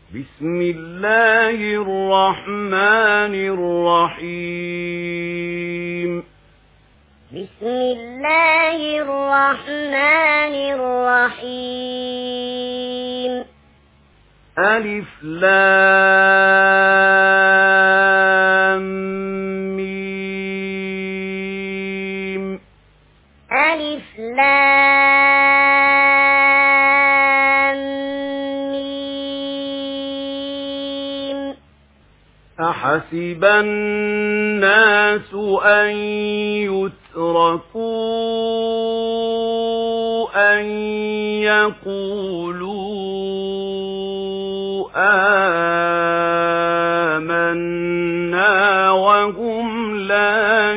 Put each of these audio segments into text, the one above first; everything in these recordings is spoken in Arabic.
بسم الله الرحمن الرحيم بسم الله الرحمن الرحيم ألف لام ميم ألف لام ميم أحسب الناس أن يتركوا أن يقولوا آمنا وهم لا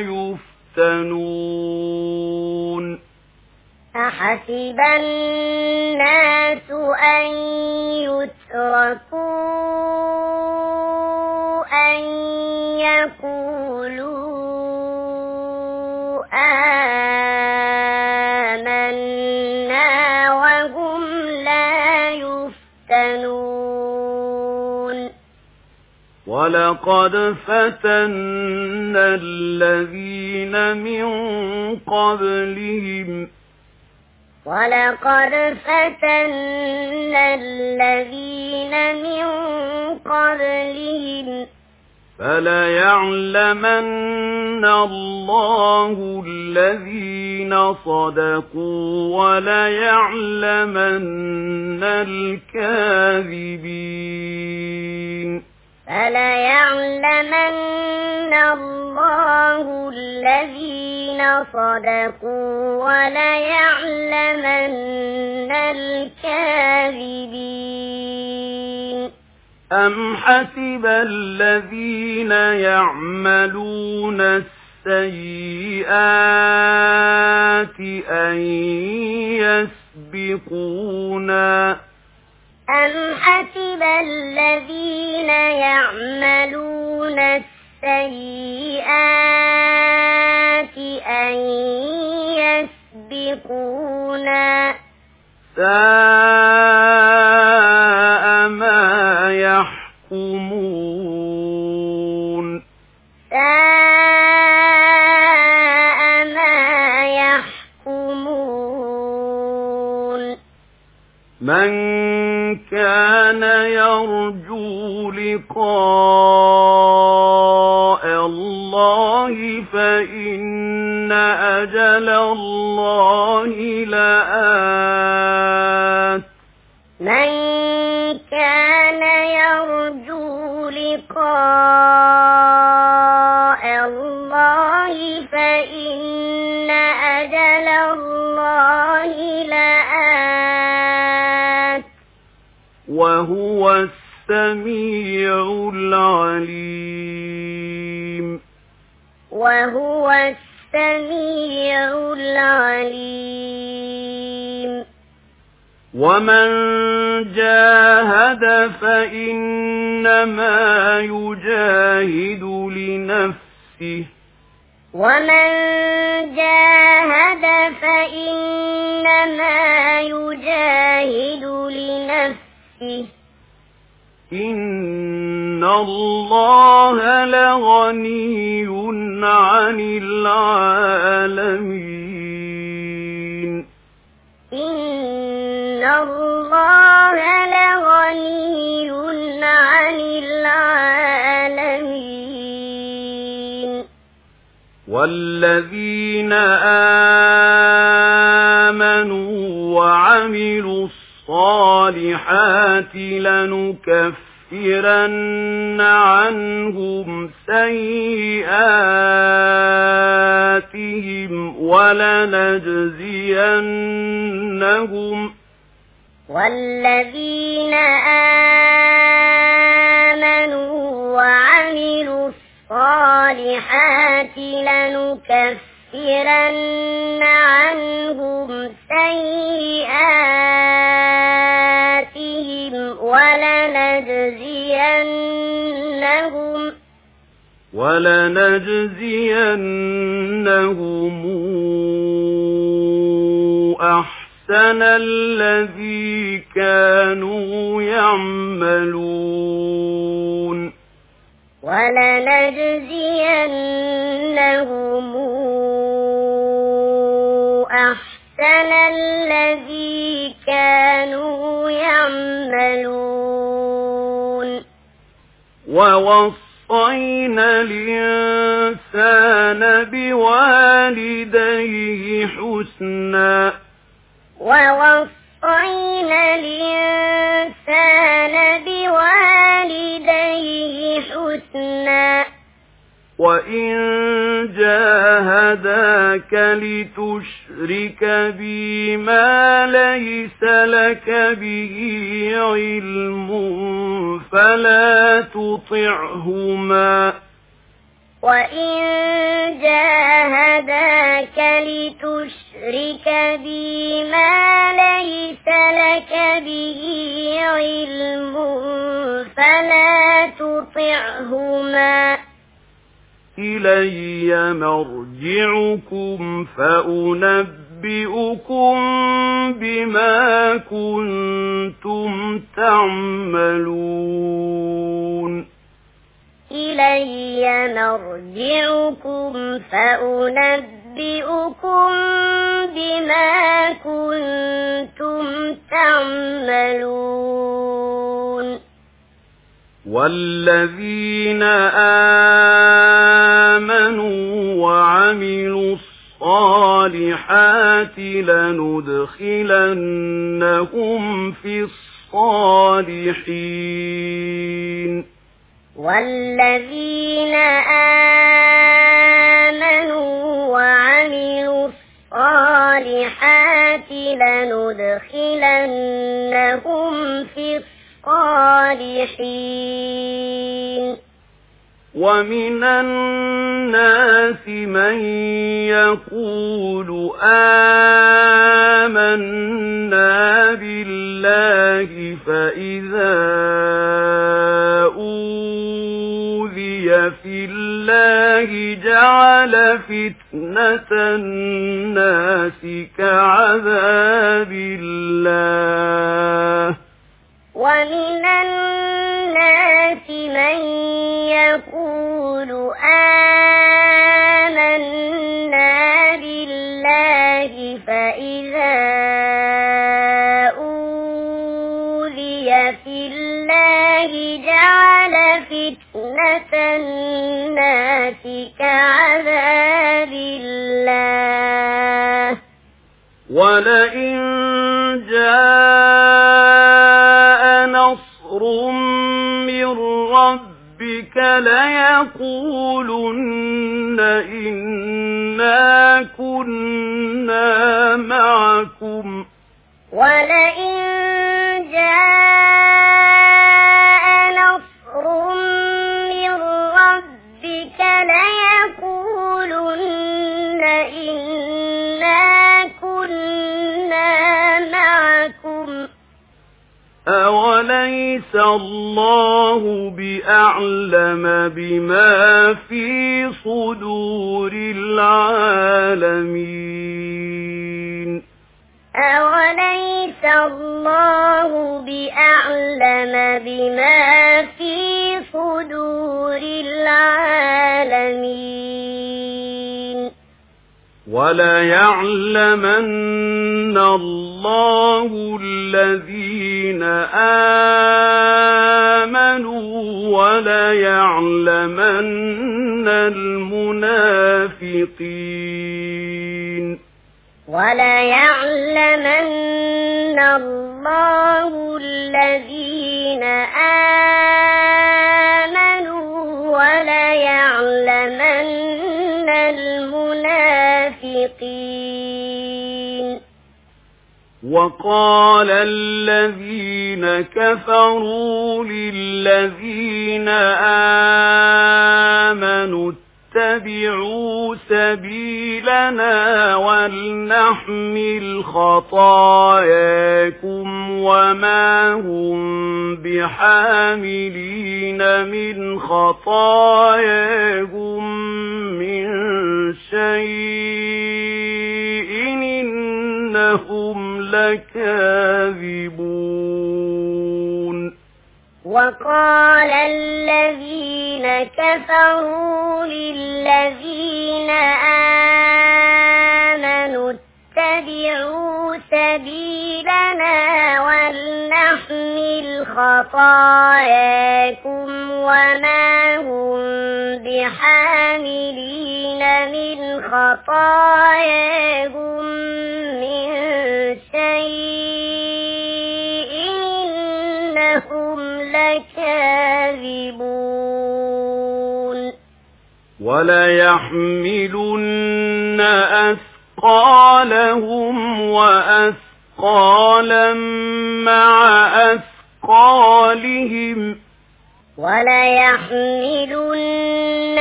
يفتنون أحسب الناس أن يتركوا أن يقولوا آمنا وهم لا يفتنون ولقد فتنا الذين من قبلهم ولقد فتنا الذين من قبلهم فليعلمن الله الذين صدقوا وليعلمن الكاذبين فليعلمن الله الذين صدقوا وليعلمن الكاذبين أم حسب الذين يعملون السيئات أن يسبقونا أم حسب الذين يعملون السيئات أن يسبقونا ساء ما يحكمون ساء ما يحكمون من كان يرجو لقاء الله فإن أجل الله لآت من كان يرجو لقاء الله فإن أجل الله لآت وهو السميع العليم وهو السميع العليم ومن جاهد فإنما يجاهد لنفسه ومن جاهد فإنما يجاهد لنفسه إن الله لغني عن العالمين إن الله لغني عن العالمين والذين آمنوا وعملوا الصالحات لنكفرن عنهم سيئاتهم والذين آمنوا وعملوا الصالحات لنكفرن عنهم سيئاتهم ولنجزينهم أحسن الذي كانوا يعملون ولنجزينهم أحسن الذي كانوا يعملون ووصينا الإنسان بوالديه حسنا وإن جاهداك لتشرك بي ما ليس لك به علم فلا تطعهما إلي مرجعكم فأنبئكم بما كنتم تعملون والذين آمنوا وعملوا الصالحات لندخلنهم في الصالحين والذين آمنوا وعملوا الصالحات لندخلنهم في الصالحين ومن الناس من يقول آمنا بالله فإذا أوذي في الله جعل فتنة الناس كعذاب الله ومن الناس من يقول آمنا بالله فإذا أوذي في الله جعل فتنة الناس كعذاب الله ولئن جاء نصر من ربك ليقولن إنا كنا معكم ولئن جاء نصر من ربك ليقولن إنا كنا معكم أوليس الله بأعلم بما في صدور العالمين أوليس الله بأعلم بما في صدور العالمين وليعلمن الله الذين آمنوا وليعلمن المنافقين وليعلمن الله الذين آمنوا وليعلمن المنافقين وقال الذين كفروا للذين آمنوا اتبعوا سبيلنا ولنحمل خطاياكم وما هم بحاملين من خطاياهم من شيء إنهم لكاذبون وقال الذين كفروا للذين آمنوا اتبعوا سبيلنا ولنحمل خطاياكم وما هم بحاملين من خطاياهم من شيء إنهم لكاذبون وليحملن أثقالهم وأثقالا مع أثقالهم وليحملن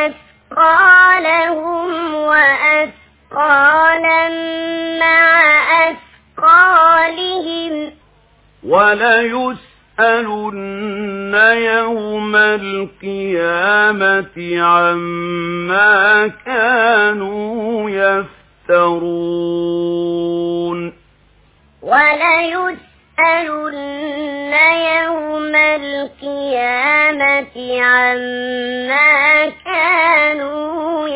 أثقالهم وأثقالا مع أثقالهم وليسألن يوم القيامة عما كانوا يفترون وليسألن يوم القيامة عما كانوا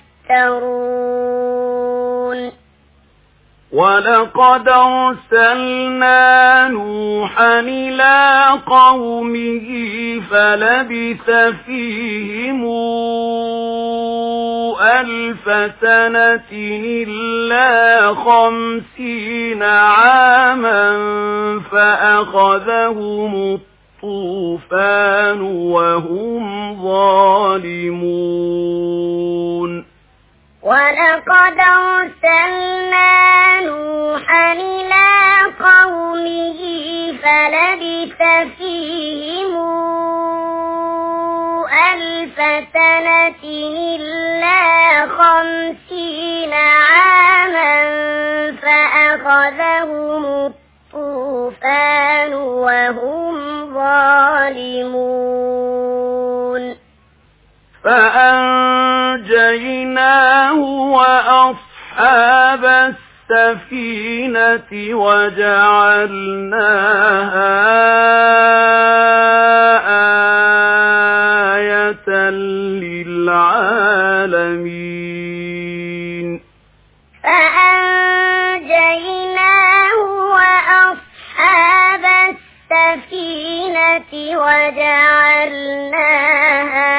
يفترون ولقد أرسلنا نوحا إلى قومه فلبث فيهم 1000 سنة إلا 50 عاما فأخذهم الطوفان وهم ظالمون ولقد أرسلنا نوحا إلى قومه فلبث فيهم 1000 سنة إلا 50 عاما فأخذهم الطوفان وهم ظالمون فأنجيناه وأصحاب السفينة وجعلناها آية للعالمين فأنجيناه وأصحاب السفينة وجعلناها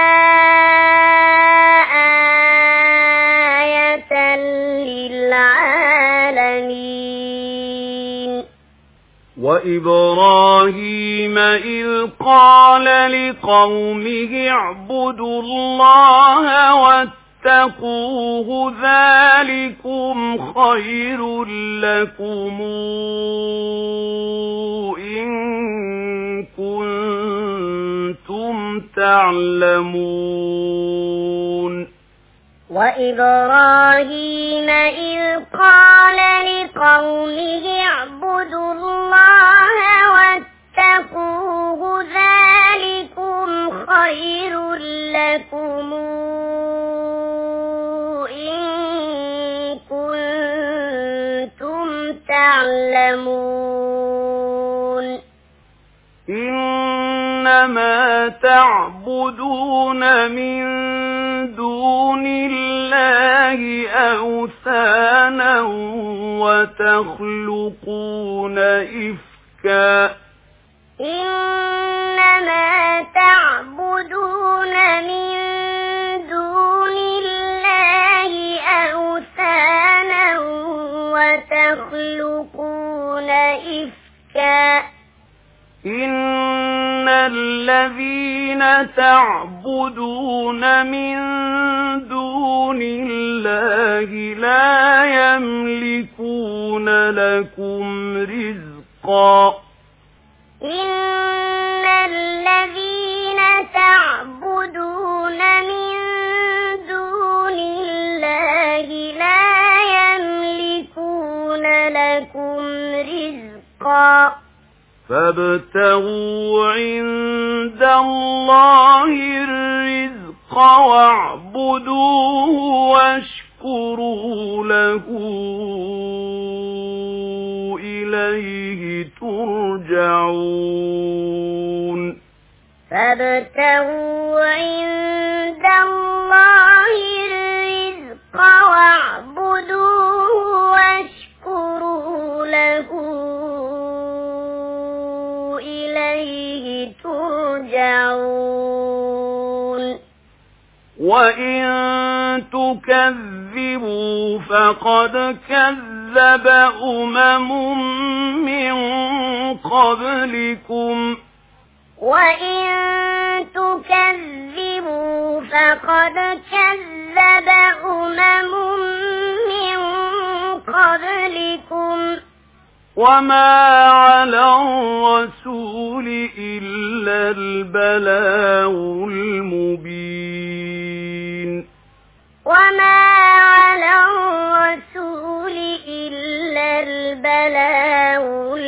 وإبراهيم إذ قال لقومه اعبدوا الله واتقوه ذلكم خير لكم إن كنتم تعلمون وإبراهيم إذ قال لقومه اعبدوا الله واتقوه ذلكم خير لكم إن كنتم تعلمون إنما تعبدون من دون الله أوثانا وتخلقون إفكا إنما تعبدون من دون الله أوثانا وتخلقون إفكا إن الذين تعبدون من دون الله لا يملكون لكم رزقا إن الذين تعبدون من دون الله لا يملكون لكم رزقا فابتغوا عند الله الرزق واعبدوه واشكروا له إليه ترجعون فابتغوا عند الله الرزق واعبدوه واشكروا له إليه ترجعون وإن تكذبوا فقد كذب من قبلكم وإن تكذبوا فقد كذب من قبلكم وما على الرسول إلا البلاغ المبين وما على الرسول إلا البلاغ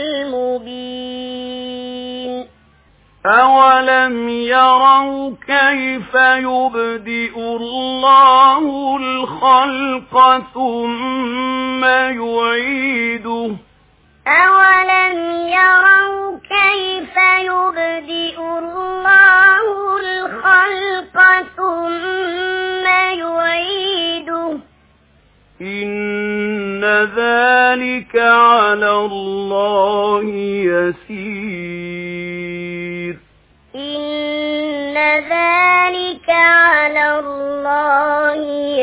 المبين أولم يروا كيف يبدئ الله الخلق ثم يعيده أولم يروا كيف يبدئ الله الخلق ثم يعيده إن ذلك على الله يسير إن ذلك على الله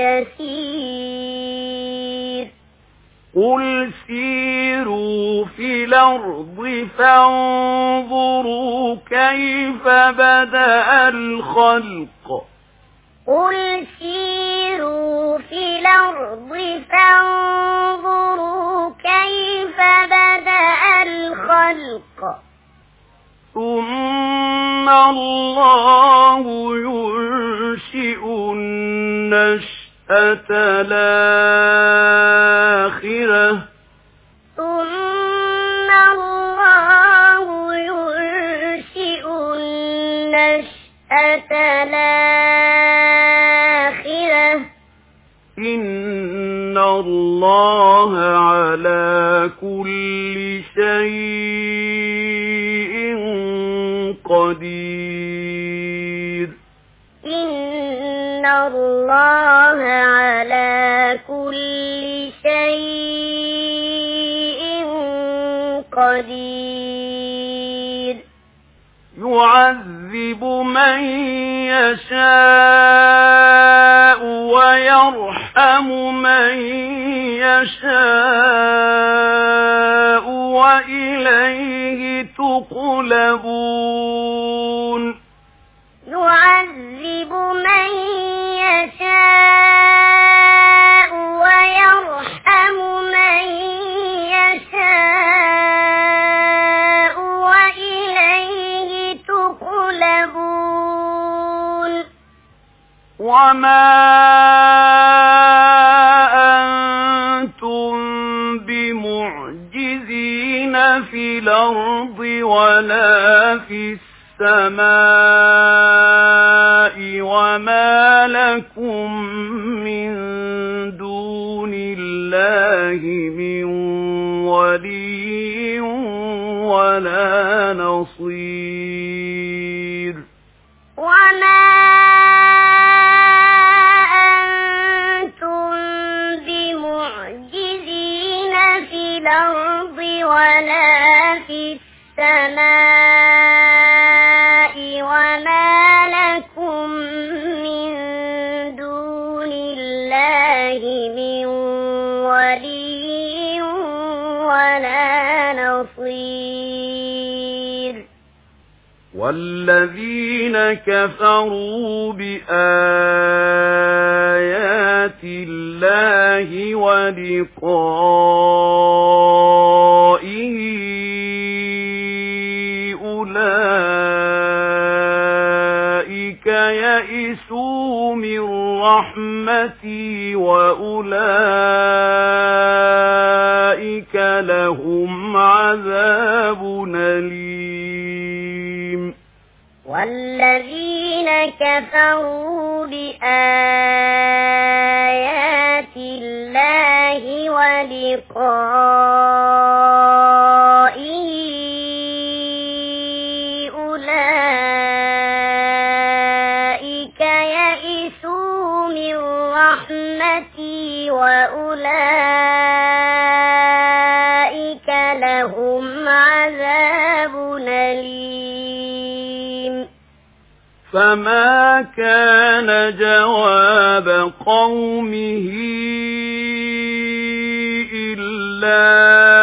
يسير قل سيروا في الأرض فانظروا كيف بدأ الخلق قل سيروا في الأرض فانظروا كيف بدأ الخلق ثم الله ينشئ النشأة الآخرة ثم الله ينشئ النشأة الآخرة إن الله على كل شيء قدير إن الله على كل شيء قدير يعذب من يشاء ويرحم من يشاء وإليه تقلبون يعذب من يشاء ويرحم من يشاء وإليه تقلبون وما أنتم بمعجزين في الأرض ولا في السماء وما لكم من دون الله من ولي ولا نصير وما أنتم بمعجزين في الأرض ولا في السماء وما لكم من دون الله من ولي ولا نصير والذين كفروا بآيات الله ولقائه أولئك يئسوا من رحمتي وأولئك لهم عذاب أليم والذين كفروا بآيات الله ولقائه أولئك رحمتي وأولئك لهم عذاب أليم فما كان جواب قومه إلا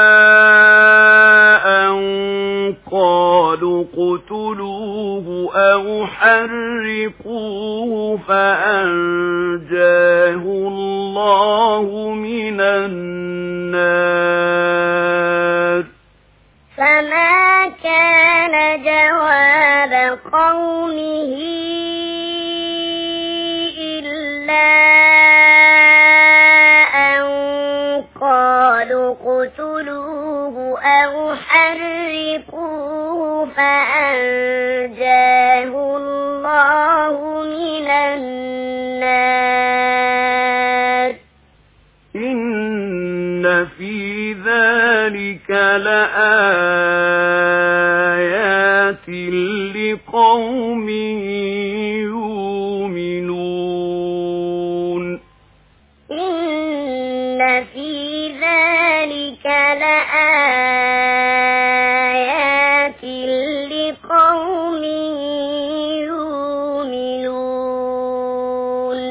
أن قالوا اقتلوه أو حرقوه فأنجاه الله من النار فما كان جواب قومه إلا أن قالوا اقتلوه أو حرقوه فأنجاه الله من النار إن في ذلك لآيات لقوم يؤمنون إن في ذلك لآيات لقوم يؤمنون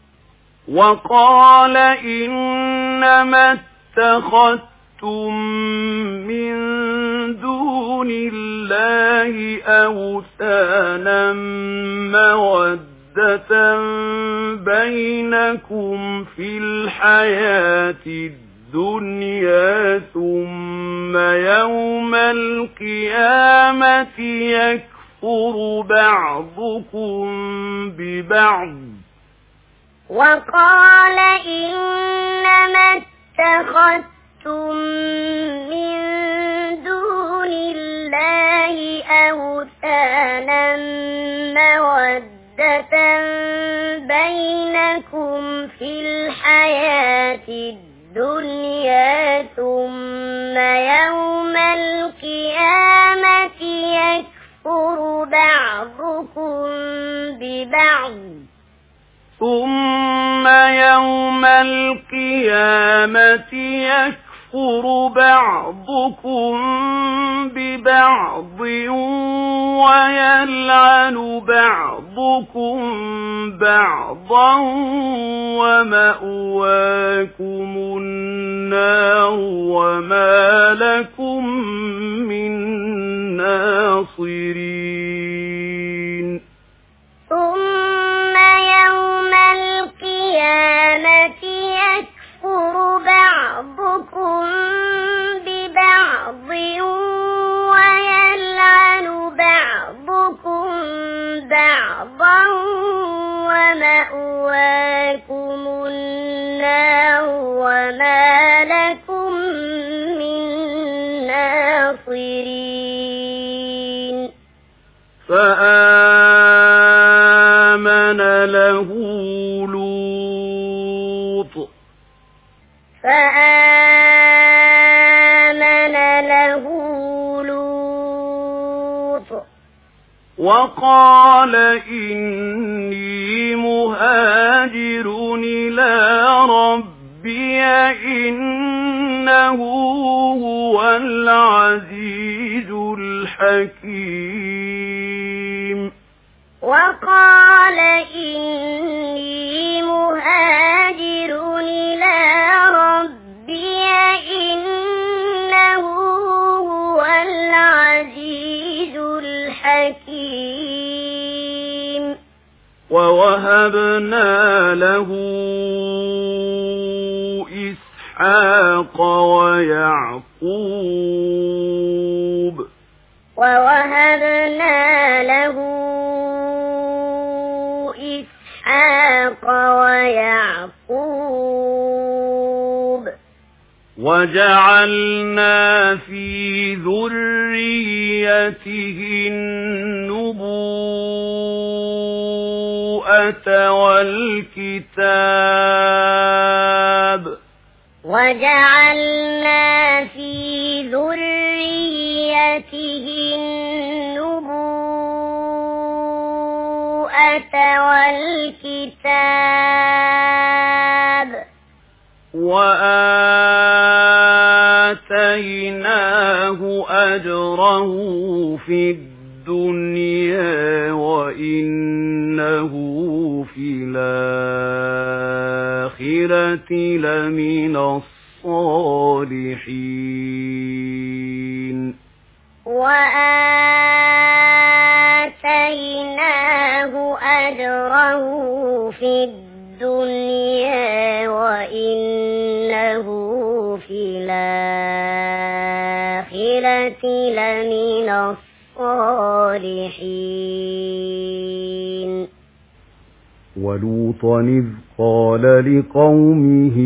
وقال إنما اتخذتم من دون الله أوثانا مودة بينكم في الحياة الدنيا ثم يوم القيامة يكفر بعضكم ببعض وقال إنما اتخذتم من دون الله أوثانا مودة بينكم في الحياة الدنيا ثم يوم القيامة يكفر بعضكم ببعض ثم يوم القيامة يكفر بعضكم ببعض ويلعن بعضكم بعضا ومأواكم النار وما لكم من ناصرين ثم يوم القيامة يكفر بعضكم ببعض ويلعن بعضكم بعضا ومأواكم النار وما لكم من ناصرين فآمن له لوط وقال إني مهاجر إلى ربي إنه هو العزيز الحكيم وقال إني مهاجر إلى ربي إنه هو العزيز الحكيم ووهبنا له إسحاق ويعقوب ووهبنا له إسحاق ويعقوب وجعلنا في ذريته النبوءة والكتاب وجعلنا في ذريته النبوءة والكتاب وآتيناه أجره في الدنيا وإنه في الآخرة لمن الصالحين وآتيناه أجره في الدنيا وإنه في الآخرة لمن الصالحين ولوطا إذ قال لقومه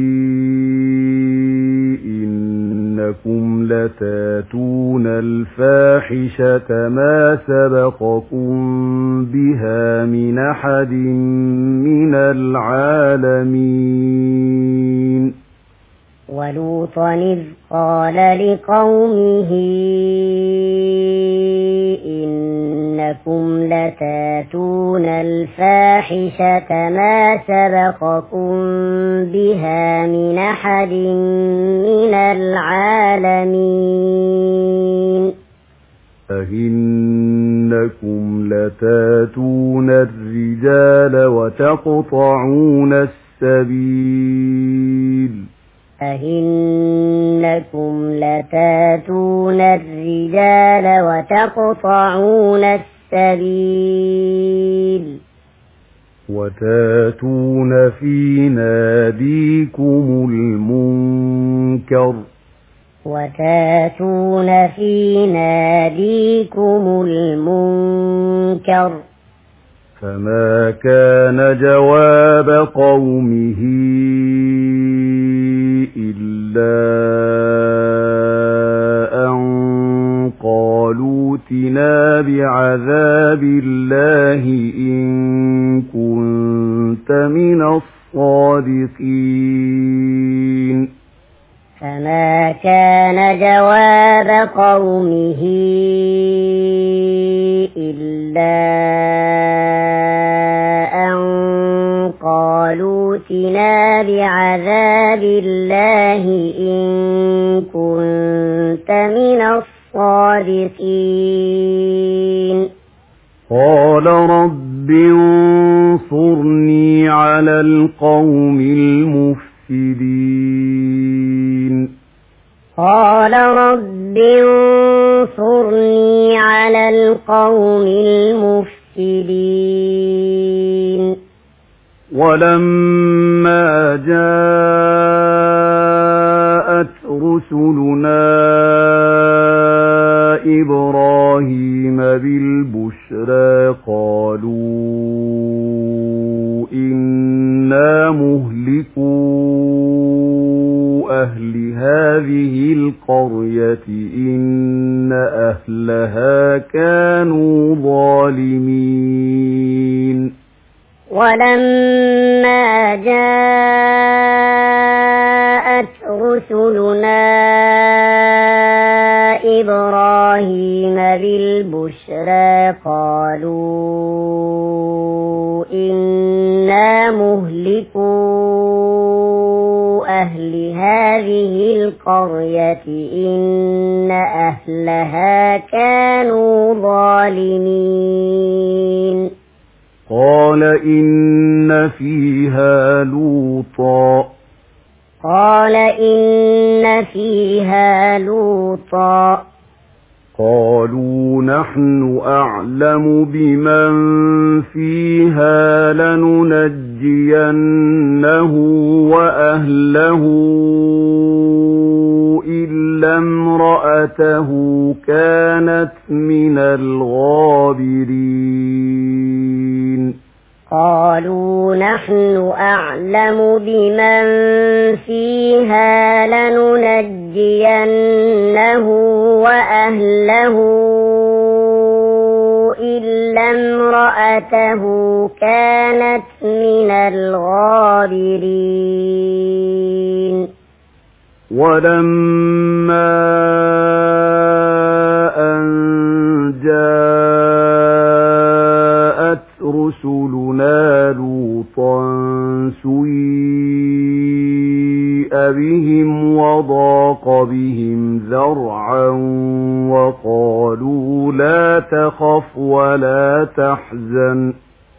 إنكم لتاتون الفاحشة ما سبقكم بها من أحد من العالمين ولوطا إذ قال لقومه إنكم لتاتون الفاحشة ما سبقكم بها من أحد من العالمين أئنكم لتاتون الرجال وتقطعون السبيل أئنكم لتاتون الرجال وتقطعون السبيل وتاتون في ناديكم المنكر فما كان جواب قومه إلا أن قالوا ائتنا بعذاب الله إن كنت من الصادقين فما كان جواب قومه إلا أن قالوا ائتنا بعذاب الله إن كنت من الصادقين قال رب انصرني على القوم المفسدين قال رب انصرني على القوم المفسدين ولما جاءت رسلنا إبراهيم بالبشرى قالوا إنا مهلكو أهل هذه القرية إن أهلها كانوا ظالمين ولما جاءت رسلنا إبراهيم بالبشرى قالوا إنا مهلكو أهل هذه القرية إن أهلها كانوا ظالمين قال إن فيها لوطا قالوا نحن أعلم بمن فيها لننجينه وأهله إلا امرأته كانت من الغابرين قالوا نحن أعلم بمن فيها لننجينه وأهله إلا امرأته كانت من الغابرين ولما أن جاءت رسلنا لوطا سيء بهم وضاق بهم ذرعا وقالوا لا تخف ولا تحزن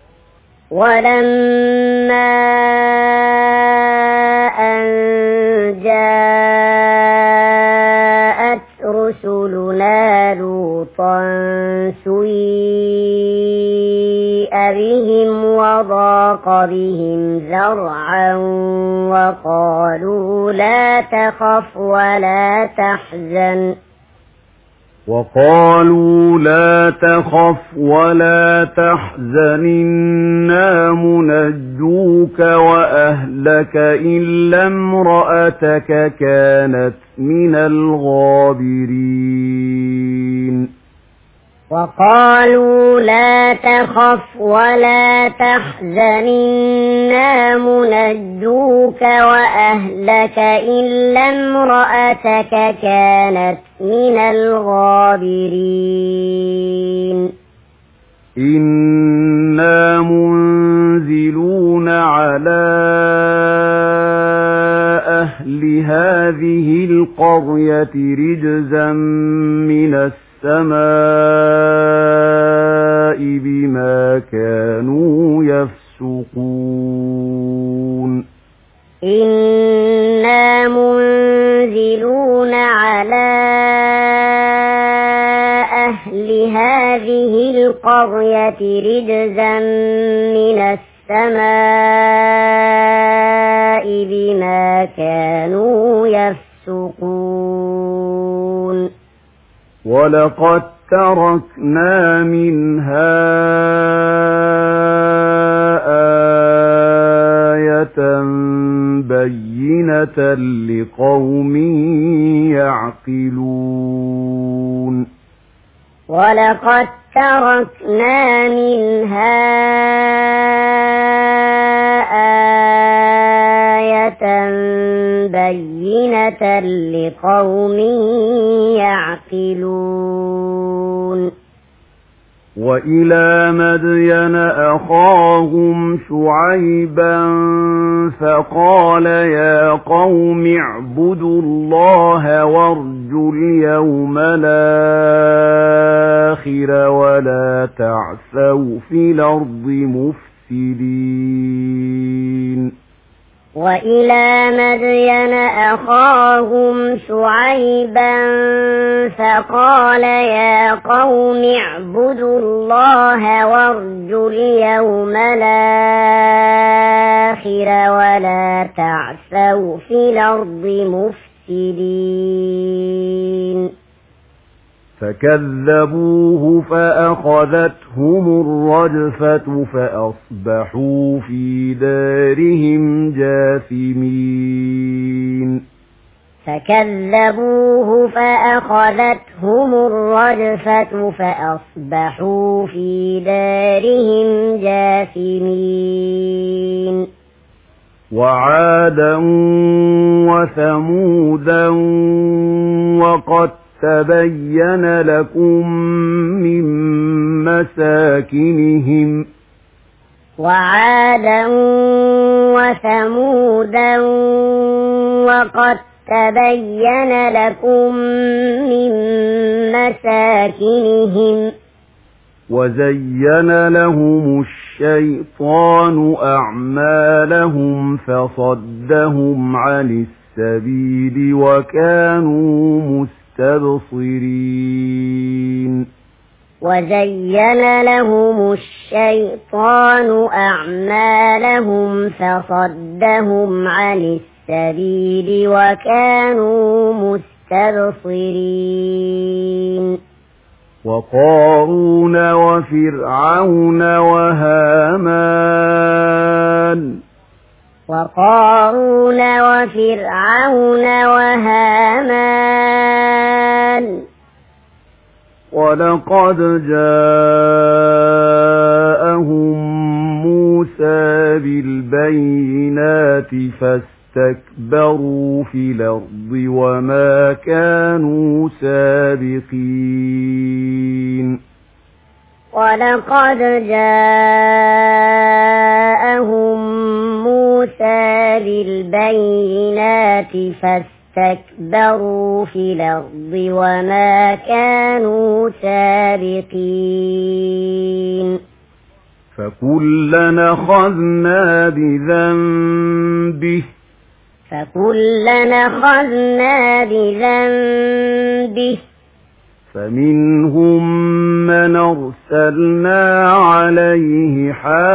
ولما أن جاءت رسلنا لوطا سيء بهم وضاق بهم ذرعا وقالوا لا تخف ولا تحزن إنا منجوك وأهلك إلا امرأتك كانت من الغابرين وقالوا لا تخف ولا تحزن إنا منجوك وأهلك إلا امرأتك كانت من الغابرين إنا منزلون على أهل هذه القرية رجزا من السماء بما كانوا يفسقون إنا منزلون على أهل هذه القرية رجزا من السماء بما كانوا يفسقون ولقد تركنا منها آية بينة لقوم يعقلون ولقد تركنا منها آية بينة لقوم يعقلون وإلى مدين أخاهم شعيبا فقال يا قوم اعبدوا الله وارجوا اليوم الآخر ولا تعثوا في الأرض مفسدين وإلى مدين أخاهم شعيبا فقال يا قوم اعبدوا الله وارجوا اليوم الآخر ولا تعثوا في الأرض مفسدين فكذبوه فأخذتهم الرجفة فأصبحوا في دارهم جاثمين فكذبوه فأخذتهم الرجفة فأصبحوا في دارهم جاثمين وعادا وثمودا وقد تبين لكم من مساكنهم وعادا وثمودا وقد تبين لكم من مساكنهم وزين لهم الشيطان أعمالهم فصدهم عن السبيل وكانوا مستبصرين وزين لهم الشيطان أعمالهم فصدهم عن السبيل وكانوا مستبصرين وقارون وفرعون وهامان ولقد جاءهم موسى بالبينات فاستكبروا في الأرض وما كانوا سابقين ولقد جاءهم موسى بالبينات السيئة فاستكبروا في الأرض وما كانوا سابقين فكلنا أخذنا بذنبه فمنهم من أرسلنا عليه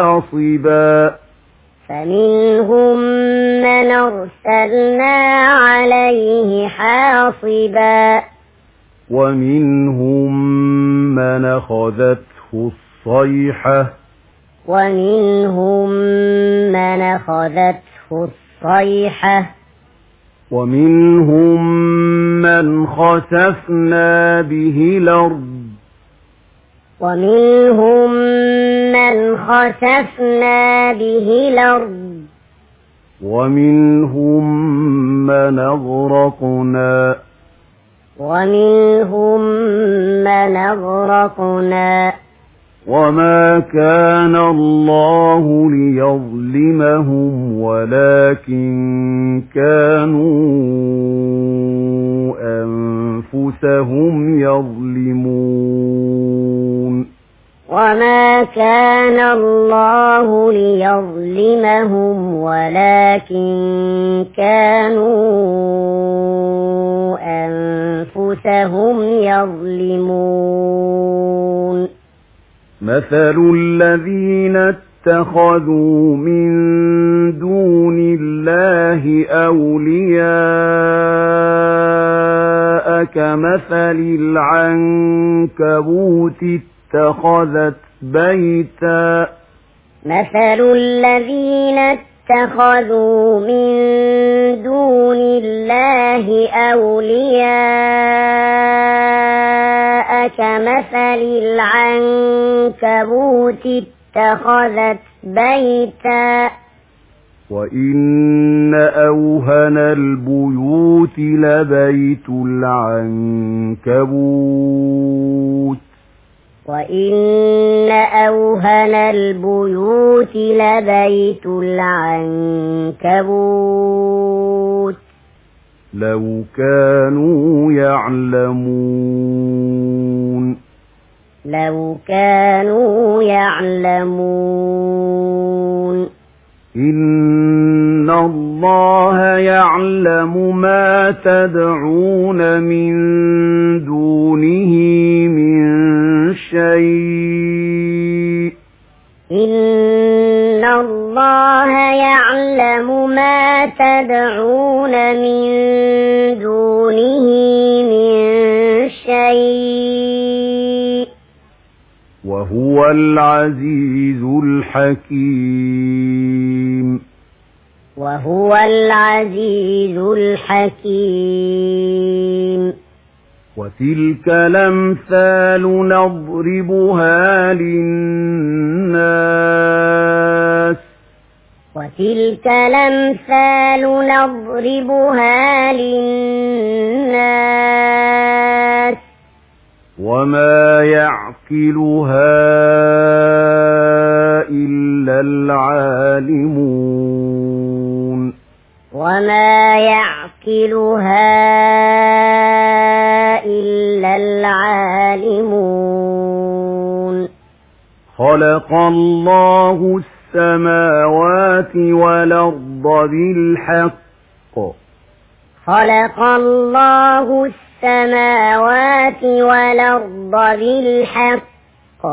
حاصبا ومنهم من أخذته الصيحة ومنهم من خسفنا به الأرض ومنهم من أغرقنا وما كان الله ليظلمهم ولكن كانوا أنفسهم يظلمون وما كان الله ليظلمهم ولكن كانوا أنفسهم يظلمون مثل الذين اتخذوا من دون الله أولياء كمثل العنكبوت اتخذت بيتا كمثل العنكبوت اتخذت بيتا وإن أوهن البيوت لبيت العنكبوت لو كانوا يعلمون إن الله يعلم ما تدعون من دونه من شيء وهو العزيز الحكيم وتلك الأمثال نضربها للناس وما يعقلها إلا العالمون خلق الله السماوات والأرض بالحق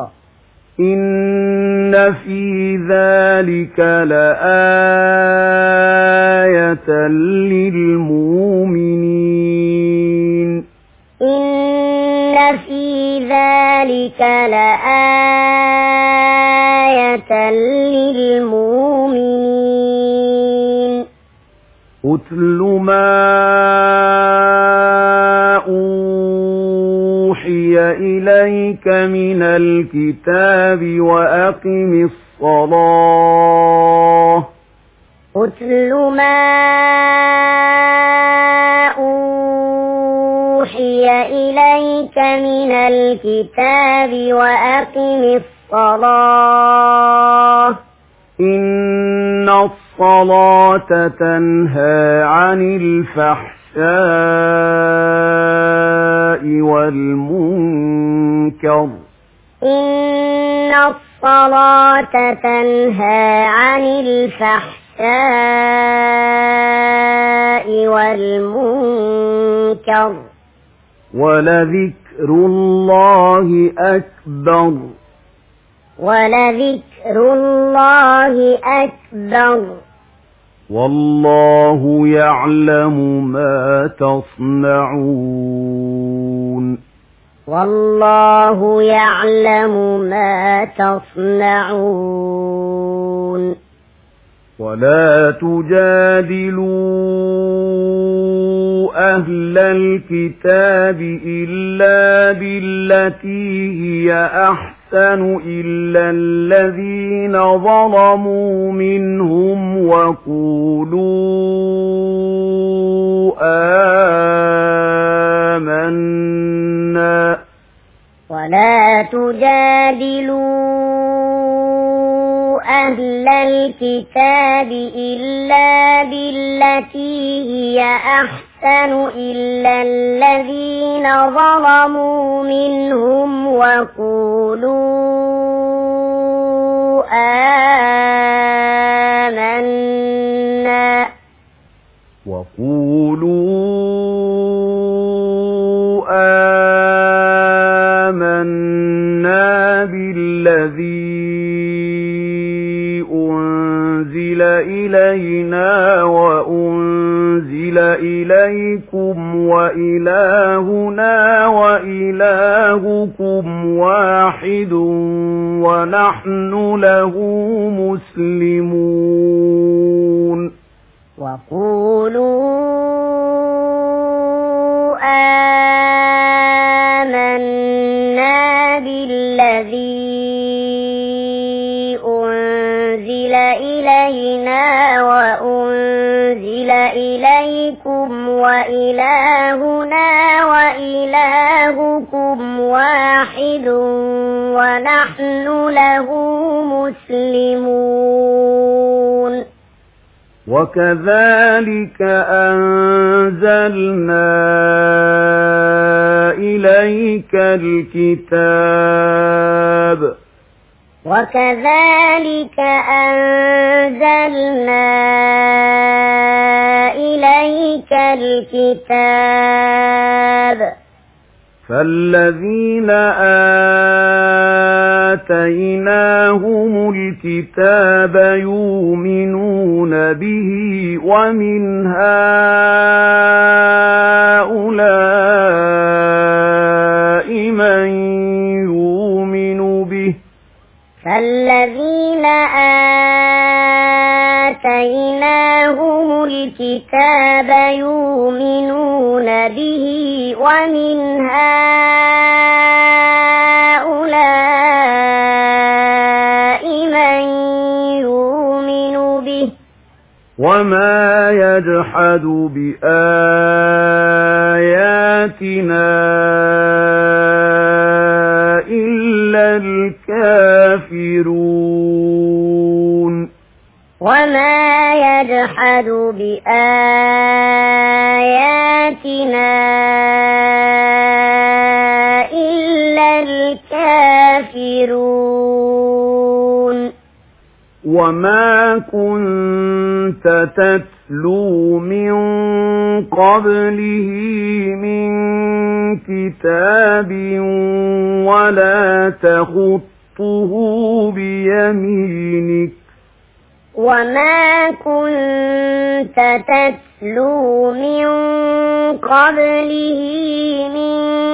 إن في ذلك لآية للمؤمنين أتل ما أوحي إليك من الكتاب وأقم الصلاة إن الصلاة تنهى عن الفحشاء والمنكر إن الصلاة تنهى عن الفحشاء والمنكر ولذكر الله أكبر ولذكر الله أكبر والله يعلم ما تصنعون والله يعلم ما تصنعون ولا تجادلوا أهل الكتاب إلا بالتي هي أحسن إلا الذين ظلموا منهم وقولوا آمنا ولا تجادلوا أهل الكتاب إلا بالتي هي أحسن إلا الذين ظلموا منهم وقولوا آمنا بالذي أنزل إلينا وأنزل إليكم وإلهنا وإلهكم واحد ونحن له مسلمون وقولوا آمنا بالذي أنزل إلينا وأنزل إليكم وإلهنا وإلهكم واحد ونحن له مسلمون وكذلك أنزلنا إليك الكتاب وكذلك أنزلنا إليك الكتاب فالذين آتيناهم الكتاب يؤمنون به ومن هؤلاء من يؤمن به فالذين آتيناهم الكتاب يؤمنون به ومن هؤلاء من يؤمن به وما يجحد بآياتنا إلا الكافرون وما يجحد بآياتنا إلا الكافرون وما كنت تتلو من قبله من كتاب ولا تخطه بيمينك وما كنت تتلو من قبله من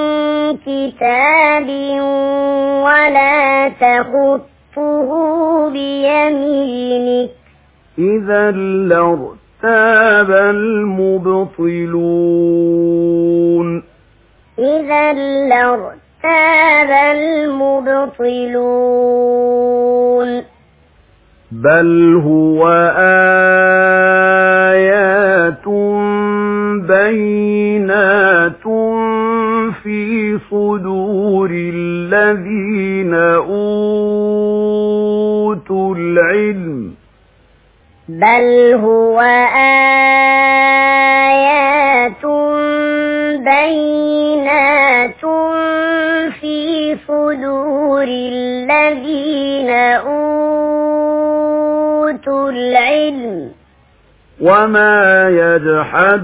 كتاب ولا تخطه بيمينك إذا لارتاب المبطلون إذا لارتاب المبطلون بل هو آيات بينات في صدور الذين أوتوا العلم بل هو آيات بينات في صدور الذين أوتوا العلم وما يجحد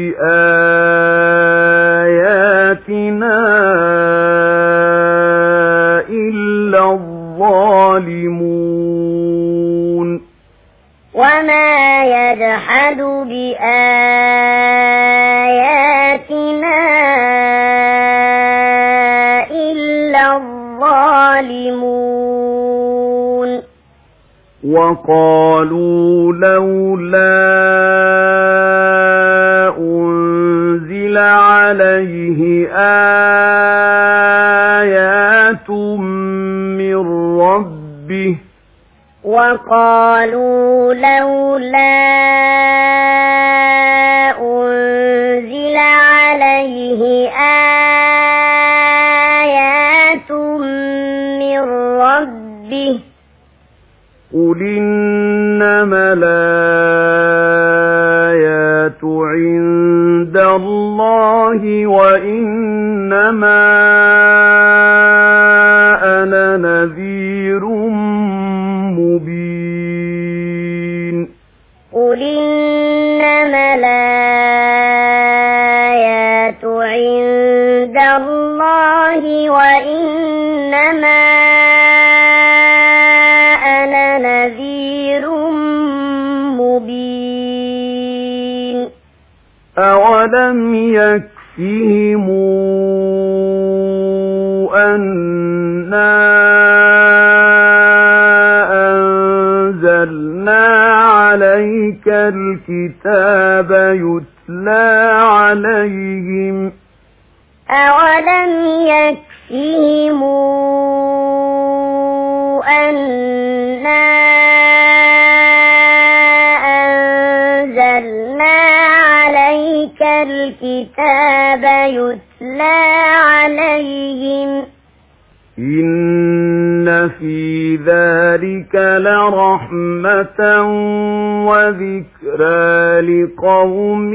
بآياتنا إلا الظالمون وما يجحد بآياتنا إلا الظالمون وقالوا لولا أنزل عليه آيات من ربه وقالوا لولا أنزل عليه آيات من ربه قل إنما الآيات عند الله وإنما أنا نذير مبين قل إنما الآيات عند الله وإنما أنا نذير مبين أولم يكفهم أنا أنزلنا عليك الكتاب يتلى عليهم أولم يكفهم أنا أنزلنا عليك الكتاب يتلى عليهم إن في ذلك لرحمة وذكرى لقوم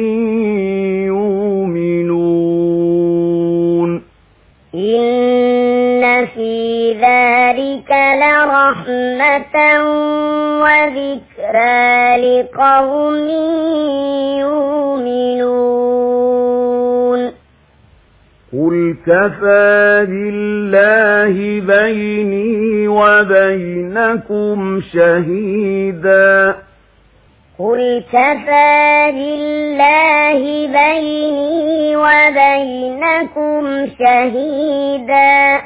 يؤمنون إن في ذلك لرحمة وذكرى لقوم يؤمنون قل كفى بالله بيني وبينكم شهيدا قل كفى بالله بيني وبينكم شهيدا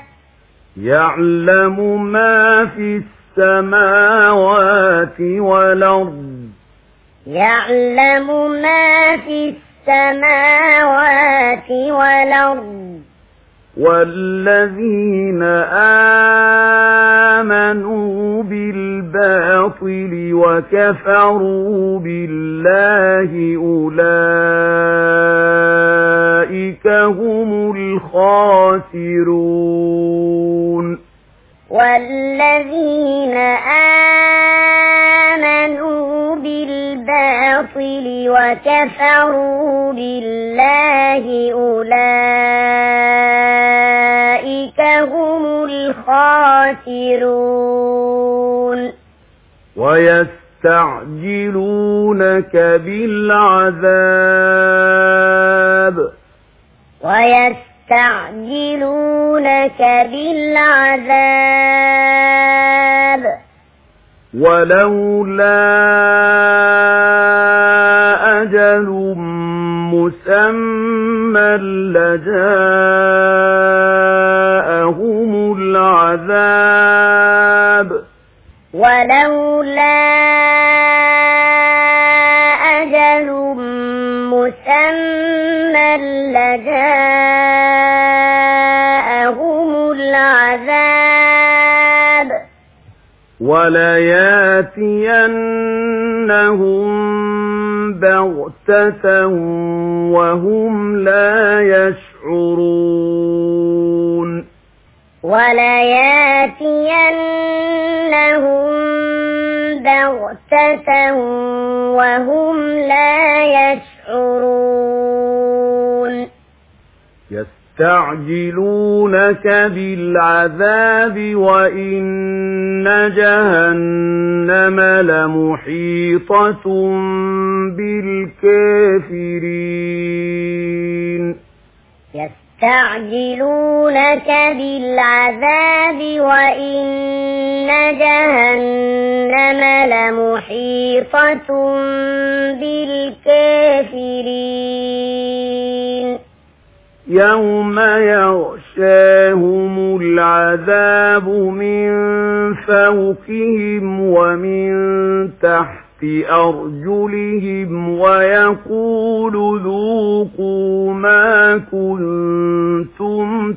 يعلم ما في السماوات والأرض يعلم ما في السماوات والأرض والذين آمنوا بالباطل وكفروا بالله أولئك هم الخاسرون والذين آمنوا بالباطل وكفروا بالله أولئك هم الخاسرون ويستعجلونك بالعذاب ولولا أجل مسمى لجاءهم العذاب ولولا أجل مسمى لجاءهم العذاب ولياتينهم بغتة وهم لا يشعرون ولياتينهم بغتة بغتة وهم لا يشعرون يستعجلونك بالعذاب وإن جهنم لمحيطة بالكافرين يستعجلونك بالعذاب وإن جهنم لمحيطة بالكافرين يوم يغشاهم العذاب من فوقهم ومن تحت أرجلهم ويقول ذوقوا ما كنتم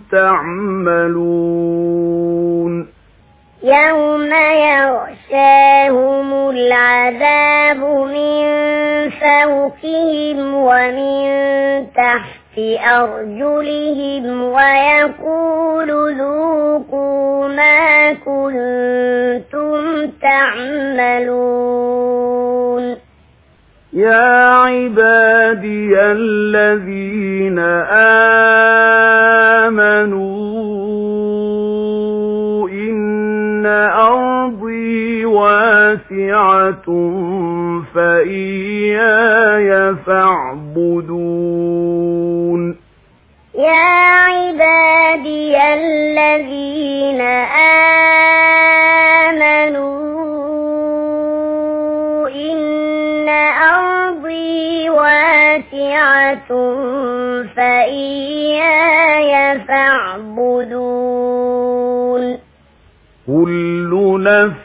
تعملون يوم يغشاهم العذاب من فوقهم ومن تحت أرجلهم ويقول ذوقوا ما كنتم تعملون يا عبادي الذين آمنوا إن أرضي واسعة فإياي فاعبدون يا عبادي الذين آمنوا إن أرضي واسعة فإياي فاعبدون كل نفس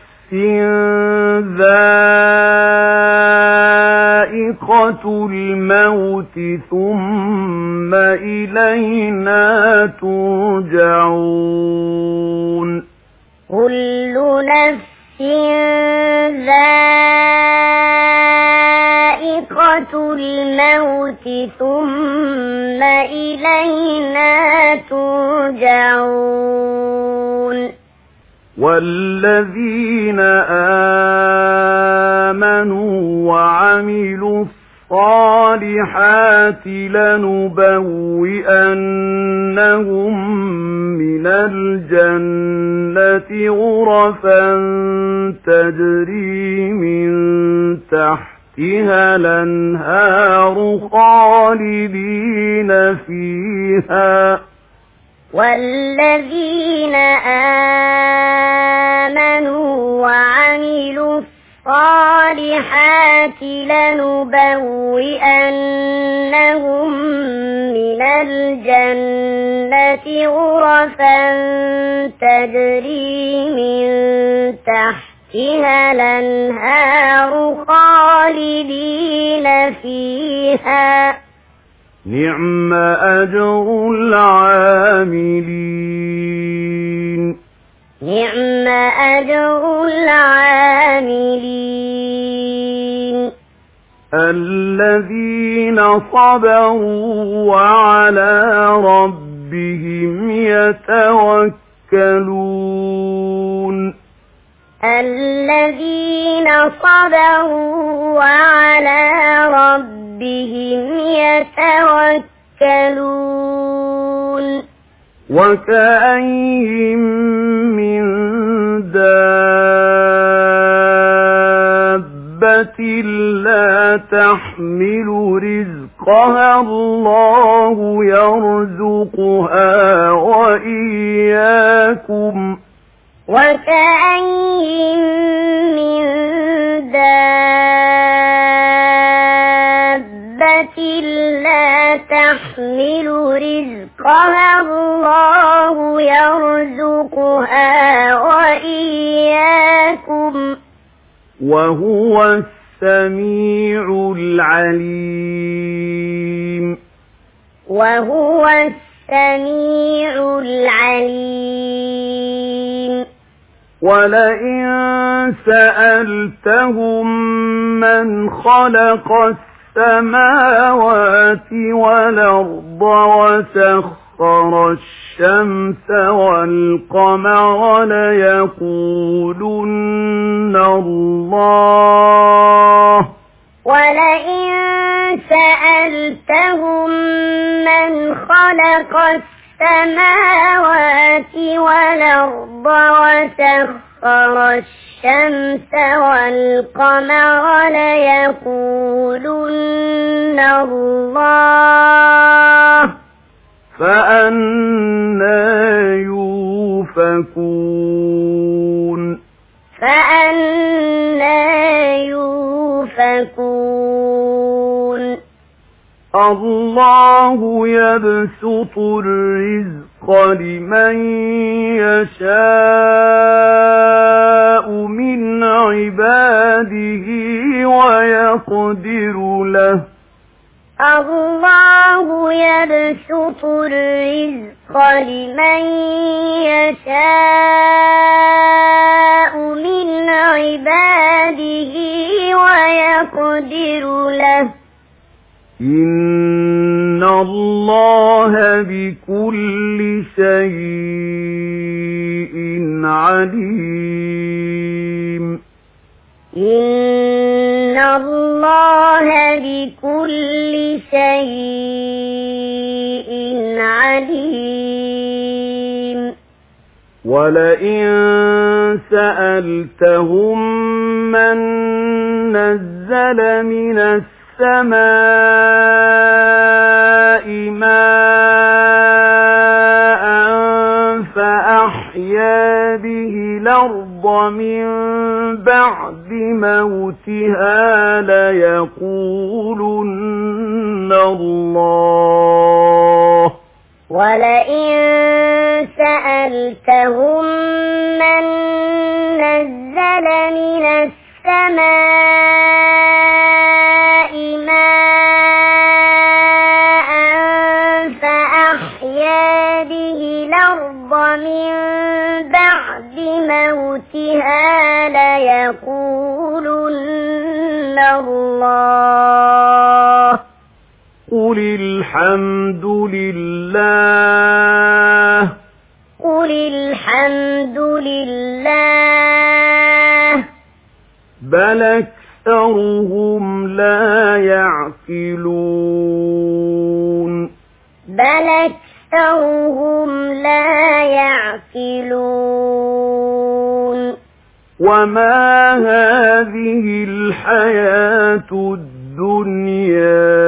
ذائقة الموت ثم إلينا ترجعون كل نفس ذائقة الموت ثم إلينا ترجعون والذين آمنوا وعملوا الصالحات لنبوئنهم من الجنة غرفا تجري من تحتها الأنهار خالدين فيها والذين آمنوا وعملوا الصالحات لنبوئنهم من الجنة غرفا تجري من تحتها الأنهار خالدين فيها نعم أجر العاملين نعم أجر العاملين الذين صبروا وعلى ربهم يتوكلون الذين صبروا وعلى ربهم يتوكلون وكأين من دابة لا تحمل رزقها الله يرزقها وإياكم وكأين من دابة لا تحمل رزقها الله يرزقها وإياكم وهو السميع العليم وهو السميع العليم ولئن سألتهم من خلق السماوات والأرض وسخر الشمس والقمر ليقولن الله ولئن سألتهم من خلق السماوات والأرض وسخر الشمس والقمر ليقولن الله فأنى يؤفكون الله يبسط الرزق لمن يشاء من عباده ويقدر له الله يبسط الرزق لمن يشاء من عباده ويقدر له إن الله بكل شيء عليم إن الله بكل شيء عليم ولئن سألتهم من نزل من السماء ماء فأحيا به الأرض من بعد موتها ليقولن الله ولئن سألتهم من نزل من السماء ماء فأحيا به الأرض من بعد موتها ليقولن الله قل الحمد لله قل الحمد لله بل أكثرهم لا يعقلون بل أكثرهم لا يعقلون وما هذه الحياة الدنيا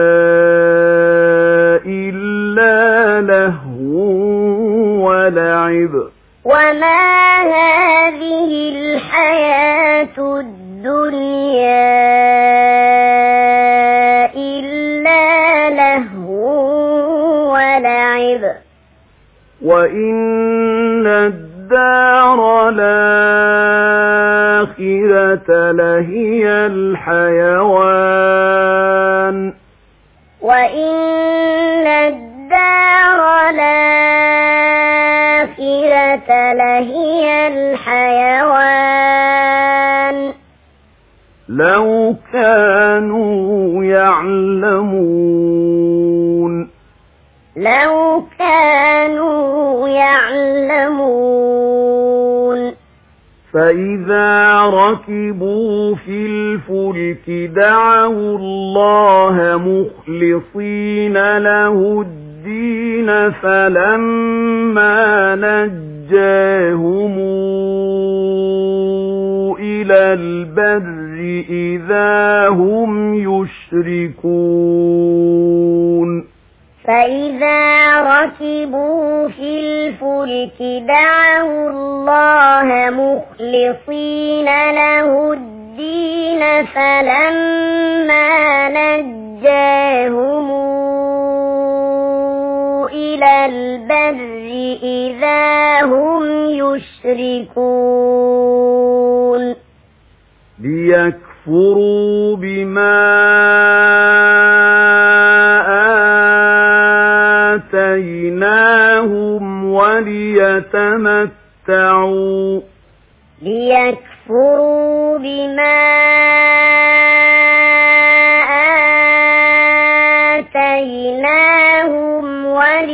إلا لهو ولعب وما هذه الحياة الدنيا إلا لهو ولعب وإن الدار الآخرة لهي الحيوان وإن الدار الآخرة لهي الحيوان لو كانوا يعلمون لو كانوا يعلمون فإذا ركبوا في الفلك دعوا الله مخلصين له الدين فلما نجاهم إلى البر إذا هم يشركون فإذا ركبوا في الفلك دعوا الله مخلصين له الدين فلما نجاهم إلى البر إذا هم يشركون ليكفروا بما آتيناهم وليتمتعوا ليكفروا بما آتيناهم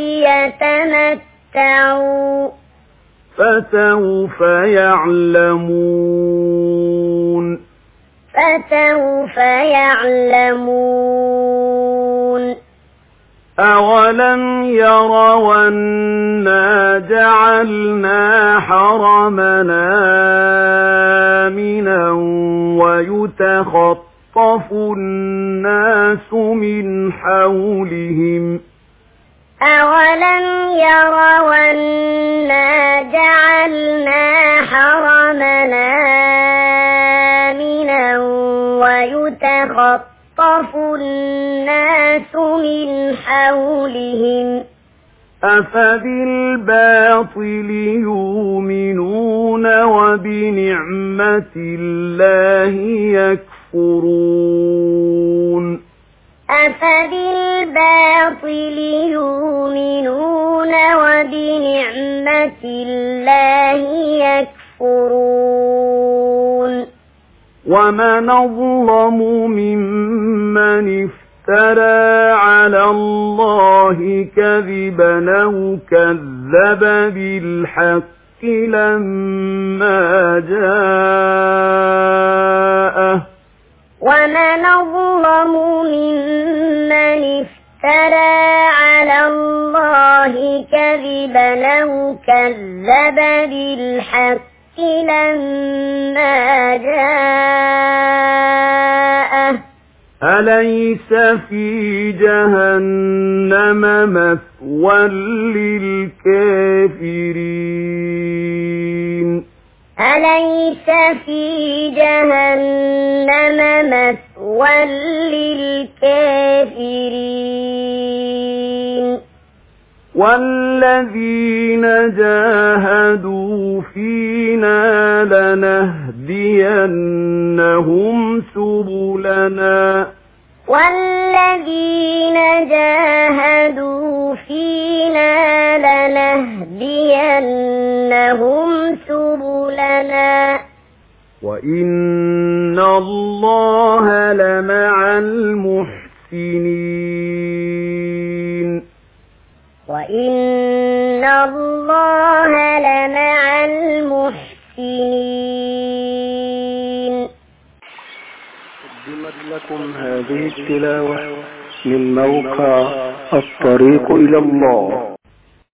وليتمتعوا فسوف يعلمون وسوف يعلمون أولم يروا أنا جعلنا حرمنا آمنا ويتخطف الناس من حولهم أولم يروا أنا جعلنا حرمنا آمنا ويتخطف الناس من حولهم أفبالباطل يؤمنون وبنعمة الله يكفرون أفبالباطل يؤمنون وبنعمة الله يكفرون ومن أظلم ممن افترى على الله كذبا أو كذب بالحق لما جاءه ومن أظلم ممن افترى على الله كذبا أو كذب بالحق لما جاءه أليس في جهنم مثوى للكافرين أليس في جهنم مثوى للكافرين والذين جاهدوا فينا لنهدينهم سبلنا والذين جاهدوا فينا لنهدينهم سبلنا وإن الله لمع المحسنين وإن الله لمع المحسنين. قدمت لكم هذه التلاوة من موقع الطريق إلى الله.